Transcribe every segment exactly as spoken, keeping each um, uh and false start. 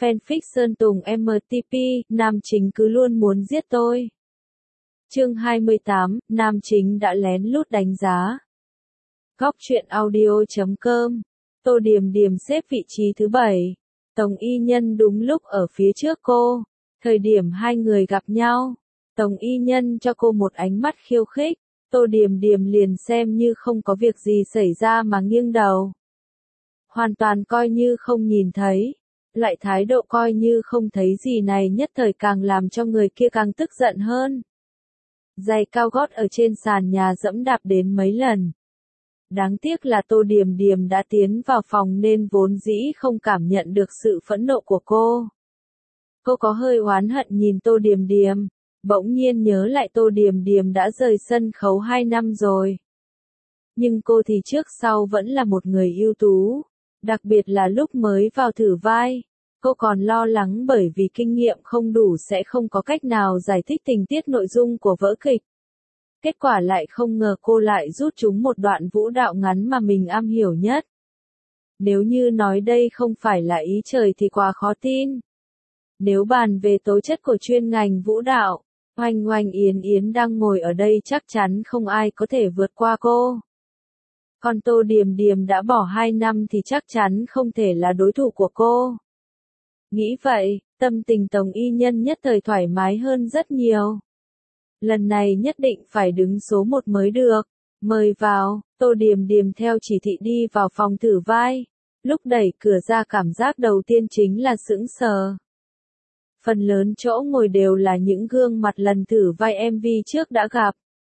Fanfic Sơn Tùng em tê pê, nam chính cứ luôn muốn giết tôi. Chương hai mươi tám, nam chính đã lén lút đánh giá. Góc truyện audio chấm com. Tô Điềm Điềm xếp vị trí thứ bảy. Tống Y Nhân đúng lúc ở phía trước cô. Thời điểm hai người gặp nhau, Tống Y Nhân cho cô một ánh mắt khiêu khích. Tô Điềm Điềm liền xem như không có việc gì xảy ra mà nghiêng đầu. Hoàn toàn coi như không nhìn thấy. Loại thái độ coi như không thấy gì này nhất thời càng làm cho người kia càng tức giận hơn. Giày cao gót ở trên sàn nhà dẫm đạp đến mấy lần. Đáng tiếc là Tô Điềm Điềm đã tiến vào phòng nên vốn dĩ không cảm nhận được sự phẫn nộ của cô. Cô có hơi oán hận nhìn Tô Điềm Điềm, bỗng nhiên nhớ lại Tô Điềm Điềm đã rời sân khấu hai năm rồi. Nhưng cô thì trước sau vẫn là một người ưu tú, đặc biệt là lúc mới vào thử vai, cô còn lo lắng bởi vì kinh nghiệm không đủ sẽ không có cách nào giải thích tình tiết nội dung của vở kịch. Kết quả lại không ngờ cô lại rút trúng một đoạn vũ đạo ngắn mà mình am hiểu nhất. Nếu như nói đây không phải là ý trời thì quá khó tin. Nếu bàn về tố chất của chuyên ngành vũ đạo, Oanh Oanh Yến Yến đang ngồi ở đây chắc chắn không ai có thể vượt qua cô. Còn Tô Điềm Điềm đã bỏ hai năm thì chắc chắn không thể là đối thủ của cô. Nghĩ vậy, tâm tình Tống Y Nhân nhất thời thoải mái hơn rất nhiều. Lần này nhất định phải đứng số một mới được. Mời vào, Tô Điềm Điềm theo chỉ thị đi vào phòng thử vai. Lúc đẩy cửa ra cảm giác đầu tiên chính là sững sờ. Phần lớn chỗ ngồi đều là những gương mặt lần thử vai em vê trước đã gặp.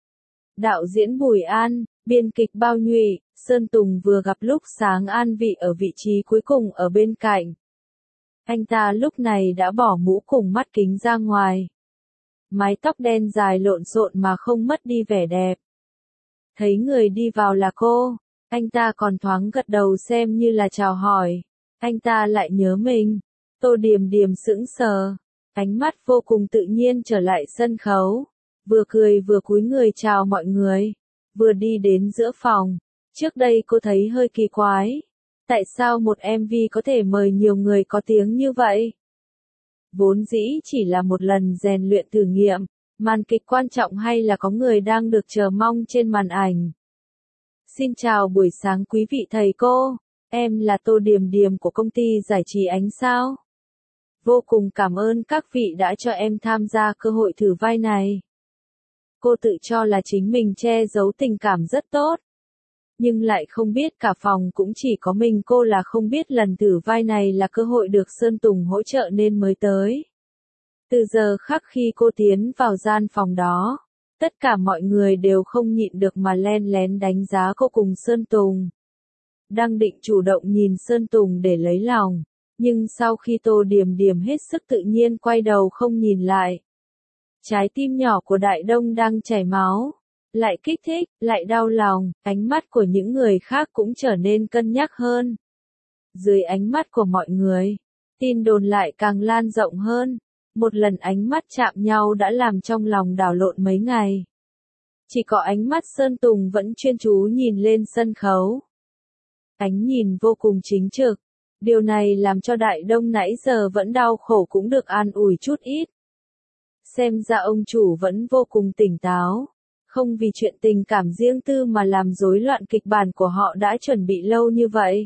Đạo diễn Bùi An, biên kịch Bao Nhụy, Sơn Tùng vừa gặp lúc sáng an vị ở vị trí cuối cùng ở bên cạnh. Anh ta lúc này đã bỏ mũ cùng mắt kính ra ngoài. Mái tóc đen dài lộn xộn mà không mất đi vẻ đẹp. Thấy người đi vào là cô, anh ta còn thoáng gật đầu xem như là chào hỏi. Anh ta lại nhớ mình. Tô Điềm Điềm sững sờ, ánh mắt vô cùng tự nhiên trở lại sân khấu. Vừa cười vừa cúi người chào mọi người, vừa đi đến giữa phòng. Trước đây cô thấy hơi kỳ quái. Tại sao một em vê có thể mời nhiều người có tiếng như vậy? Vốn dĩ chỉ là một lần rèn luyện thử nghiệm, màn kịch quan trọng hay là có người đang được chờ mong trên màn ảnh? Xin chào buổi sáng quý vị thầy cô, em là Tô Điềm Điềm của công ty giải trí Ánh Sao. Vô cùng cảm ơn các vị đã cho em tham gia cơ hội thử vai này. Cô tự cho là chính mình che giấu tình cảm rất tốt. Nhưng lại không biết cả phòng cũng chỉ có mình cô là không biết lần thử vai này là cơ hội được Sơn Tùng hỗ trợ nên mới tới. Từ giờ khắc khi cô tiến vào gian phòng đó, tất cả mọi người đều không nhịn được mà len lén đánh giá cô cùng Sơn Tùng. Đang định chủ động nhìn Sơn Tùng để lấy lòng, nhưng sau khi Tô Điềm Điềm hết sức tự nhiên quay đầu không nhìn lại. Trái tim nhỏ của Đại Đông đang chảy máu. Lại kích thích, lại đau lòng, ánh mắt của những người khác cũng trở nên cân nhắc hơn. Dưới ánh mắt của mọi người, tin đồn lại càng lan rộng hơn. Một lần ánh mắt chạm nhau đã làm trong lòng đảo lộn mấy ngày. Chỉ có ánh mắt Sơn Tùng vẫn chuyên chú nhìn lên sân khấu. Ánh nhìn vô cùng chính trực. Điều này làm cho Đại Đông nãy giờ vẫn đau khổ cũng được an ủi chút ít. Xem ra ông chủ vẫn vô cùng tỉnh táo. Không vì chuyện tình cảm riêng tư mà làm rối loạn kịch bản của họ đã chuẩn bị lâu như vậy.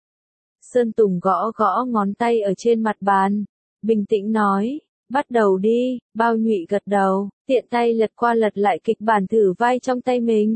Sơn Tùng gõ gõ ngón tay ở trên mặt bàn, bình tĩnh nói, bắt đầu đi. Bao Nhụy gật đầu, tiện tay lật qua lật lại kịch bản thử vai trong tay mình.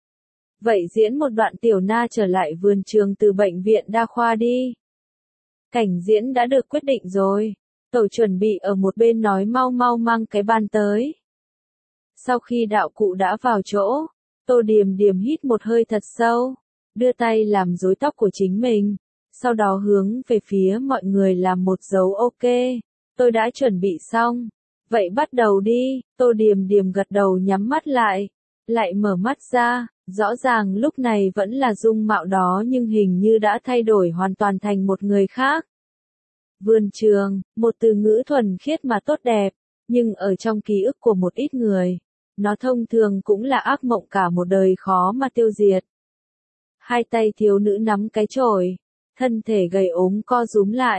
Vậy diễn một đoạn tiểu na trở lại vườn trường từ bệnh viện đa khoa đi. Cảnh diễn đã được quyết định rồi. Tổ chuẩn bị ở một bên nói mau mau mang cái bàn tới. Sau khi đạo cụ đã vào chỗ, Tô Điềm Điềm hít một hơi thật sâu, đưa tay làm rối tóc của chính mình, sau đó hướng về phía mọi người làm một dấu ok, tôi đã chuẩn bị xong, vậy bắt đầu đi. Tô Điềm Điềm gật đầu nhắm mắt lại, lại mở mắt ra, rõ ràng lúc này vẫn là dung mạo đó nhưng hình như đã thay đổi hoàn toàn thành một người khác. Vườn trường, một từ ngữ thuần khiết mà tốt đẹp, nhưng ở trong ký ức của một ít người, nó thông thường cũng là ác mộng cả một đời khó mà tiêu diệt. Hai tay thiếu nữ nắm cái chổi, thân thể gầy ốm co rúm lại,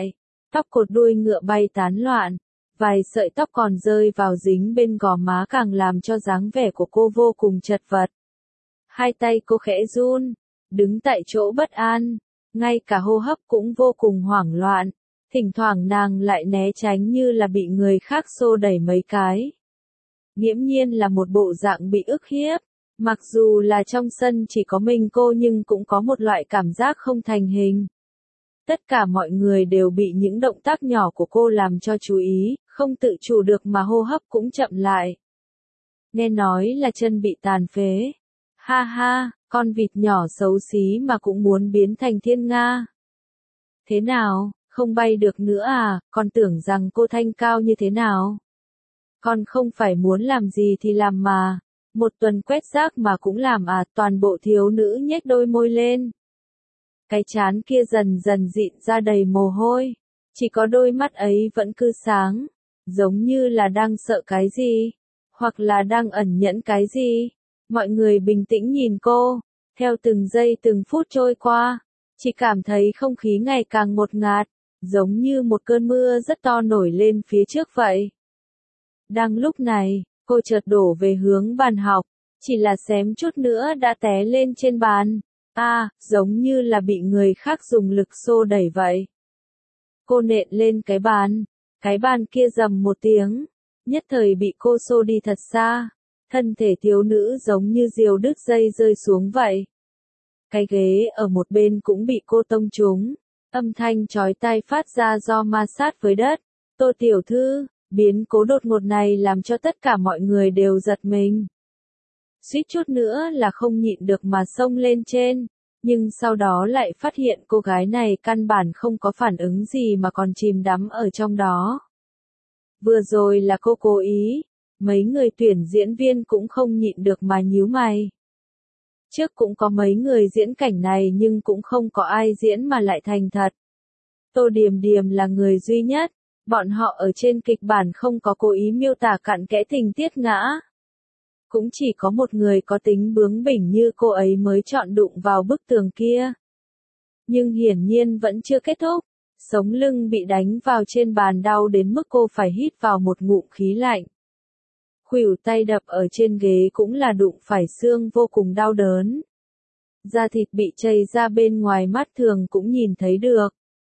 Tóc cột đuôi ngựa bay tán loạn, vài sợi tóc còn rơi vào dính bên gò má càng làm cho dáng vẻ của cô vô cùng chật vật. Hai tay cô khẽ run, đứng tại chỗ bất an, ngay cả hô hấp cũng vô cùng hoảng loạn, thỉnh thoảng nàng lại né tránh như là bị người khác xô đẩy mấy cái. Nghiễm nhiên là một bộ dạng bị ức hiếp, mặc dù là trong sân chỉ có mình cô nhưng cũng có một loại cảm giác không thành hình. Tất cả mọi người đều bị những động tác nhỏ của cô làm cho chú ý, không tự chủ được mà hô hấp cũng chậm lại. Nghe nói là chân bị tàn phế. Ha ha, con vịt nhỏ xấu xí mà cũng muốn biến thành thiên nga. Thế nào, không bay được nữa à, con tưởng rằng cô thanh cao như thế nào? Con không phải muốn làm gì thì làm mà, một tuần quét rác mà cũng làm à, toàn bộ thiếu nữ nhếch đôi môi lên. Cái trán kia dần dần dịn ra đầy mồ hôi, chỉ có đôi mắt ấy vẫn cứ sáng, giống như là đang sợ cái gì, hoặc là đang ẩn nhẫn cái gì. Mọi người bình tĩnh nhìn cô, theo từng giây từng phút trôi qua, chỉ cảm thấy không khí ngày càng ngột ngạt, giống như một cơn mưa rất to nổi lên phía trước vậy. Đang lúc này, cô chợt đổ về hướng bàn học, chỉ là xém chút nữa đã té lên trên bàn. À, giống như là bị người khác dùng lực xô đẩy vậy. Cô nện lên cái bàn, cái bàn kia rầm một tiếng, nhất thời bị cô xô đi thật xa, thân thể thiếu nữ giống như diều đứt dây rơi xuống vậy. Cái ghế ở một bên cũng bị cô tông trúng, âm thanh chói tai phát ra do ma sát với đất. Tô tiểu thư, biến cố đột ngột này làm cho tất cả mọi người đều giật mình. Suýt chút nữa là không nhịn được mà xông lên trên, nhưng sau đó lại phát hiện cô gái này căn bản không có phản ứng gì mà còn chìm đắm ở trong đó. Vừa rồi là cô cố ý, mấy người tuyển diễn viên cũng không nhịn được mà nhíu mày. Trước cũng có mấy người diễn cảnh này nhưng cũng không có ai diễn mà lại thành thật. Tô Điềm Điềm là người duy nhất, bọn họ ở trên kịch bản không có cố ý miêu tả cặn kẽ tình tiết ngã. Cũng chỉ có một người có tính bướng bỉnh như cô ấy mới chọn đụng vào bức tường kia. Nhưng hiển nhiên vẫn chưa kết thúc, sống lưng bị đánh vào trên bàn đau đến mức cô phải hít vào một ngụm khí lạnh. Khuỷu tay đập ở trên ghế cũng là đụng phải xương vô cùng đau đớn. Da thịt bị chảy ra bên ngoài mắt thường cũng nhìn thấy được.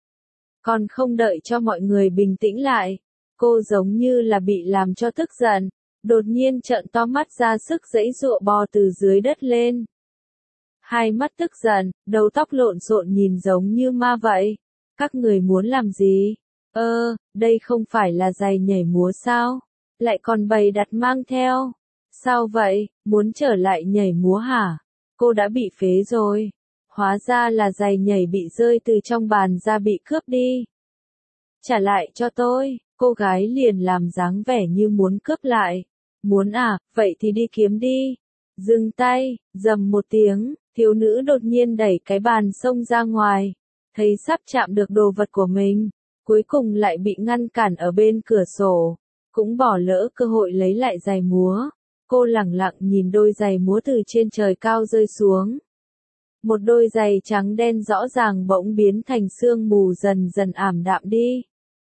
Còn không đợi cho mọi người bình tĩnh lại, cô giống như là bị làm cho tức giận, đột nhiên trợn to mắt ra sức giãy giụa bò từ dưới đất lên. Hai mắt tức giận, đầu tóc lộn xộn nhìn giống như ma vậy. Các người muốn làm gì? Ơ, đây không phải là giày nhảy múa sao? Lại còn bày đặt mang theo. Sao vậy, muốn trở lại nhảy múa hả? Cô đã bị phế rồi. Hóa ra là giày nhảy bị rơi từ trong bàn ra bị cướp đi. Trả lại cho tôi, cô gái liền làm dáng vẻ như muốn cướp lại. Muốn à, vậy thì đi kiếm đi. Dừng tay, rầm một tiếng, thiếu nữ đột nhiên đẩy cái bàn xông ra ngoài. Thấy sắp chạm được đồ vật của mình, cuối cùng lại bị ngăn cản ở bên cửa sổ. Cũng bỏ lỡ cơ hội lấy lại giày múa. Cô lẳng lặng nhìn đôi giày múa từ trên trời cao rơi xuống. Một đôi giày trắng đen rõ ràng bỗng biến thành sương mù dần dần ảm đạm đi.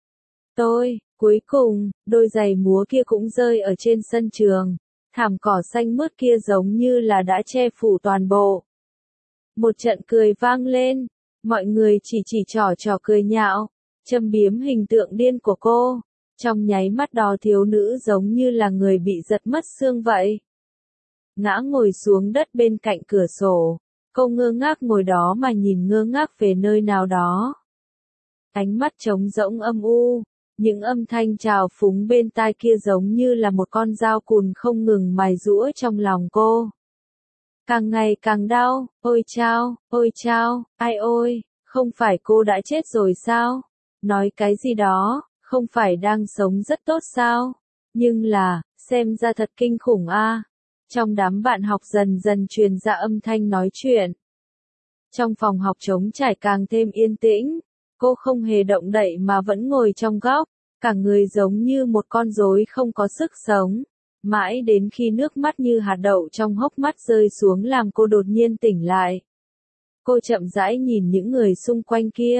Tôi, cuối cùng, đôi giày múa kia cũng rơi ở trên sân trường. Thảm cỏ xanh mướt kia giống như là đã che phủ toàn bộ. Một trận cười vang lên, mọi người chỉ chỉ trò trò cười nhạo, châm biếm hình tượng điên của cô. Trong nháy mắt đó thiếu nữ giống như là người bị giật mất xương vậy. Ngã ngồi xuống đất bên cạnh cửa sổ, cô ngơ ngác ngồi đó mà nhìn ngơ ngác về nơi nào đó. Ánh mắt trống rỗng âm u, những âm thanh trào phúng bên tai kia giống như là một con dao cùn không ngừng mài giũa trong lòng cô. Càng ngày càng đau, ôi chao, ôi chao, ai ôi, không phải cô đã chết rồi sao? Nói cái gì đó, không phải đang sống rất tốt sao? Nhưng là, xem ra thật kinh khủng a. Trong đám bạn học dần dần truyền ra âm thanh nói chuyện. Trong phòng học trống trải càng thêm yên tĩnh, cô không hề động đậy mà vẫn ngồi trong góc, cả người giống như một con rối không có sức sống. Mãi đến khi nước mắt như hạt đậu trong hốc mắt rơi xuống làm cô đột nhiên tỉnh lại. Cô chậm rãi nhìn những người xung quanh kia,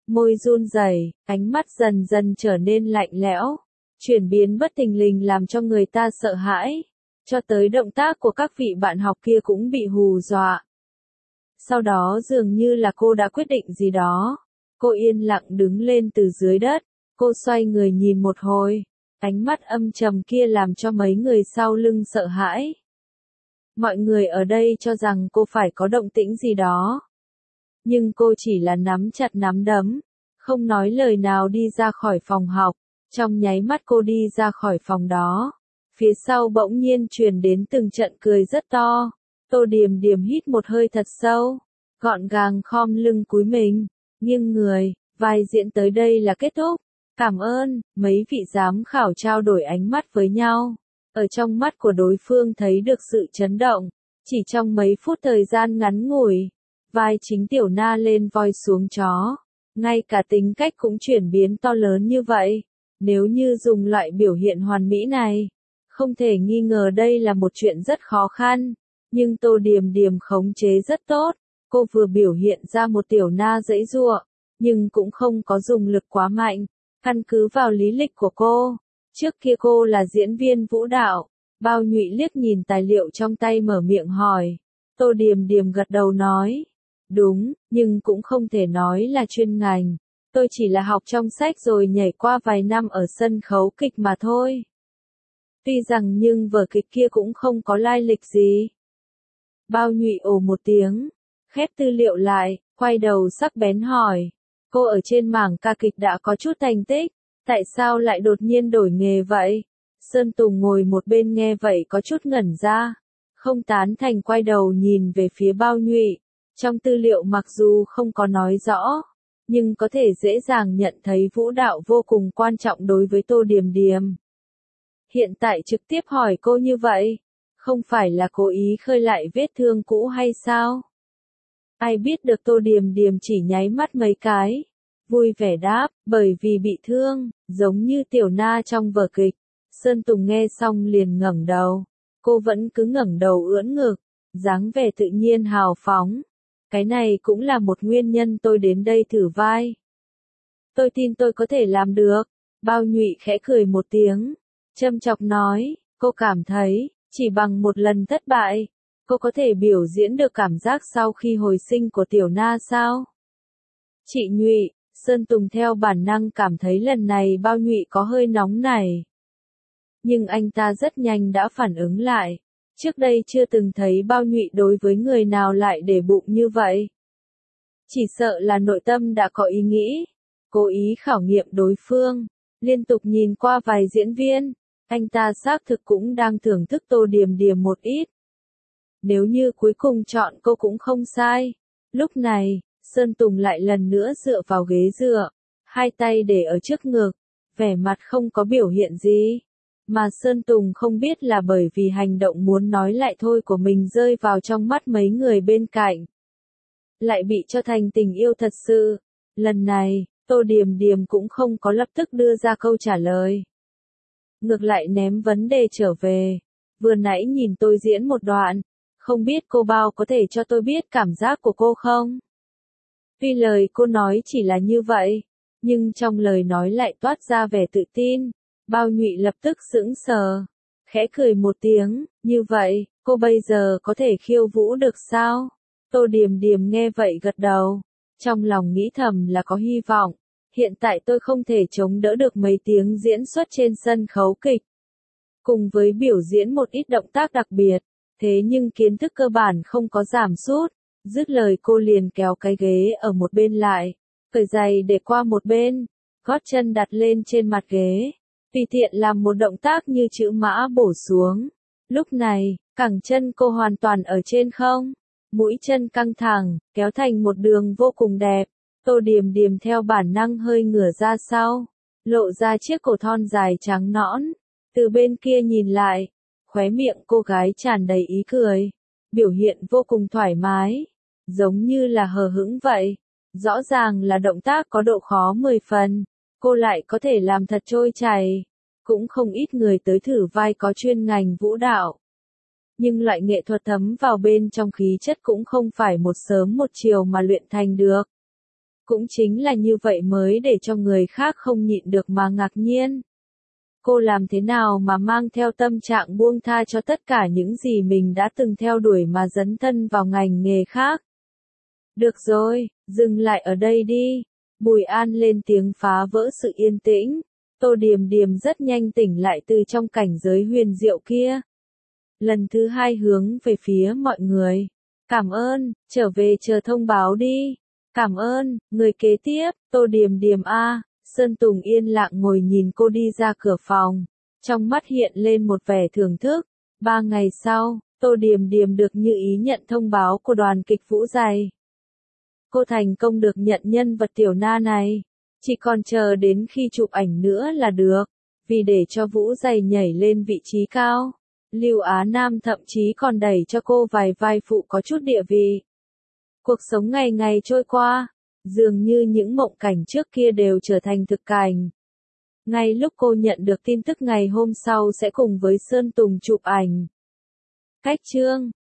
môi run rẩy, ánh mắt dần dần trở nên lạnh lẽo, chuyển biến bất thình lình làm cho người ta sợ hãi, cho tới động tác của các vị bạn học kia cũng bị hù dọa. Sau đó dường như là cô đã quyết định gì đó, cô yên lặng đứng lên từ dưới đất, cô xoay người nhìn một hồi, ánh mắt âm trầm kia làm cho mấy người sau lưng sợ hãi. Mọi người ở đây cho rằng cô phải có động tĩnh gì đó. Nhưng cô chỉ là nắm chặt nắm đấm, không nói lời nào đi ra khỏi phòng học, trong nháy mắt cô đi ra khỏi phòng đó. Phía sau bỗng nhiên truyền đến từng trận cười rất to, Tô Điềm Điềm hít một hơi thật sâu, gọn gàng khom lưng cúi mình, nghiêng người, vai diễn tới đây là kết thúc. Cảm ơn, mấy vị giám khảo trao đổi ánh mắt với nhau. Ở trong mắt của đối phương thấy được sự chấn động, chỉ trong mấy phút thời gian ngắn ngủi, vai chính Tiểu Na lên voi xuống chó, ngay cả tính cách cũng chuyển biến to lớn như vậy. Nếu như dùng loại biểu hiện hoàn mỹ này, không thể nghi ngờ đây là một chuyện rất khó khăn, nhưng Tô Điềm Điềm khống chế rất tốt, cô vừa biểu hiện ra một Tiểu Na giãy giụa, nhưng cũng không có dùng lực quá mạnh, căn cứ vào lý lịch của cô. Trước kia cô là diễn viên vũ đạo, Bao Nhụy liếc nhìn tài liệu trong tay mở miệng hỏi. Tô Điềm Điềm gật đầu nói, đúng, nhưng cũng không thể nói là chuyên ngành. Tôi chỉ là học trong sách rồi nhảy qua vài năm ở sân khấu kịch mà thôi. Tuy rằng nhưng vở kịch kia cũng không có lai lịch gì. Bao Nhụy ồ một tiếng, khép tư liệu lại, quay đầu sắc bén hỏi. Cô ở trên mảng ca kịch đã có chút thành tích, tại sao lại đột nhiên đổi nghề vậy? Sơn Tùng ngồi một bên nghe vậy có chút ngẩn ra, không tán thành quay đầu nhìn về phía Bao Nhụy. Trong tư liệu mặc dù không có nói rõ, nhưng có thể dễ dàng nhận thấy vũ đạo vô cùng quan trọng đối với Tô Điềm Điềm. Hiện tại trực tiếp hỏi cô như vậy, không phải là cố ý khơi lại vết thương cũ hay sao? Ai biết được Tô Điềm Điềm chỉ nháy mắt mấy cái, vui vẻ đáp, bởi vì bị thương, giống như Tiểu Na trong vở kịch. Sơn Tùng nghe xong liền ngẩng đầu, cô vẫn cứ ngẩng đầu ưỡn ngực, dáng vẻ tự nhiên hào phóng. Cái này cũng là một nguyên nhân tôi đến đây thử vai. Tôi tin tôi có thể làm được. Bao Nhụy khẽ cười một tiếng, châm chọc nói, cô cảm thấy, chỉ bằng một lần thất bại, cô có thể biểu diễn được cảm giác sau khi hồi sinh của Tiểu Na sao? Chị Nhụy, Sơn Tùng theo bản năng cảm thấy lần này Bao Nhụy có hơi nóng này. Nhưng anh ta rất nhanh đã phản ứng lại. Trước đây chưa từng thấy Bao Nhụy đối với người nào lại để bụng như vậy. Chỉ sợ là nội tâm đã có ý nghĩ, cố ý khảo nghiệm đối phương, liên tục nhìn qua vài diễn viên, anh ta xác thực cũng đang thưởng thức Tô Điềm Điềm một ít. Nếu như cuối cùng chọn cô cũng không sai. Lúc này, Sơn Tùng lại lần nữa dựa vào ghế dựa, hai tay để ở trước ngực, vẻ mặt không có biểu hiện gì. Mà Sơn Tùng không biết là bởi vì hành động muốn nói lại thôi của mình rơi vào trong mắt mấy người bên cạnh. Lại bị cho thành tình yêu thật sự. Lần này, Tô Điềm Điềm cũng không có lập tức đưa ra câu trả lời. Ngược lại ném vấn đề trở về. Vừa nãy nhìn tôi diễn một đoạn, không biết cô Bao có thể cho tôi biết cảm giác của cô không? Tuy lời cô nói chỉ là như vậy, nhưng trong lời nói lại toát ra vẻ tự tin. Bao Nhụy lập tức sững sờ, khẽ cười một tiếng, như vậy, cô bây giờ có thể khiêu vũ được sao? Tô Điềm Điềm nghe vậy gật đầu, trong lòng nghĩ thầm là có hy vọng, hiện tại tôi không thể chống đỡ được mấy tiếng diễn xuất trên sân khấu kịch. Cùng với biểu diễn một ít động tác đặc biệt, thế nhưng kiến thức cơ bản không có giảm sút, dứt lời cô liền kéo cái ghế ở một bên lại, cởi giày để qua một bên, gót chân đặt lên trên mặt ghế. Tùy tiện làm một động tác như chữ mã bổ xuống. Lúc này, cẳng chân cô hoàn toàn ở trên không. Mũi chân căng thẳng, kéo thành một đường vô cùng đẹp. Tô Điềm Điềm theo bản năng hơi ngửa ra sau, lộ ra chiếc cổ thon dài trắng nõn. Từ bên kia nhìn lại, khóe miệng cô gái tràn đầy ý cười. Biểu hiện vô cùng thoải mái, giống như là hờ hững vậy. Rõ ràng là động tác có độ khó mười phần. Cô lại có thể làm thật trôi chảy. Cũng không ít người tới thử vai có chuyên ngành vũ đạo. Nhưng loại nghệ thuật thấm vào bên trong khí chất cũng không phải một sớm một chiều mà luyện thành được. Cũng chính là như vậy mới để cho người khác không nhịn được mà ngạc nhiên. Cô làm thế nào mà mang theo tâm trạng buông tha cho tất cả những gì mình đã từng theo đuổi mà dấn thân vào ngành nghề khác? Được rồi, dừng lại ở đây đi. Bùi An lên tiếng phá vỡ sự yên tĩnh. Tô Điềm Điềm rất nhanh tỉnh lại từ trong cảnh giới huyền diệu kia. Lần thứ hai hướng về phía mọi người. Cảm ơn, trở về chờ thông báo đi. Cảm ơn, người kế tiếp, Tô Điềm Điềm a. Sơn Tùng yên lặng ngồi nhìn cô đi ra cửa phòng. Trong mắt hiện lên một vẻ thưởng thức. Ba ngày sau, Tô Điềm Điềm được như ý nhận thông báo của đoàn kịch Vũ Dày. Cô thành công được nhận nhân vật tiểu na này. Chỉ còn chờ đến khi chụp ảnh nữa là được. Vì để cho Vũ Dày nhảy lên vị trí cao, Lưu Á Nam thậm chí còn đẩy cho cô vài vai phụ có chút địa vị. Cuộc sống ngày ngày trôi qua, dường như những mộng cảnh trước kia đều trở thành thực cảnh. Ngay lúc cô nhận được tin tức ngày hôm sau sẽ cùng với Sơn Tùng chụp ảnh. Cách chương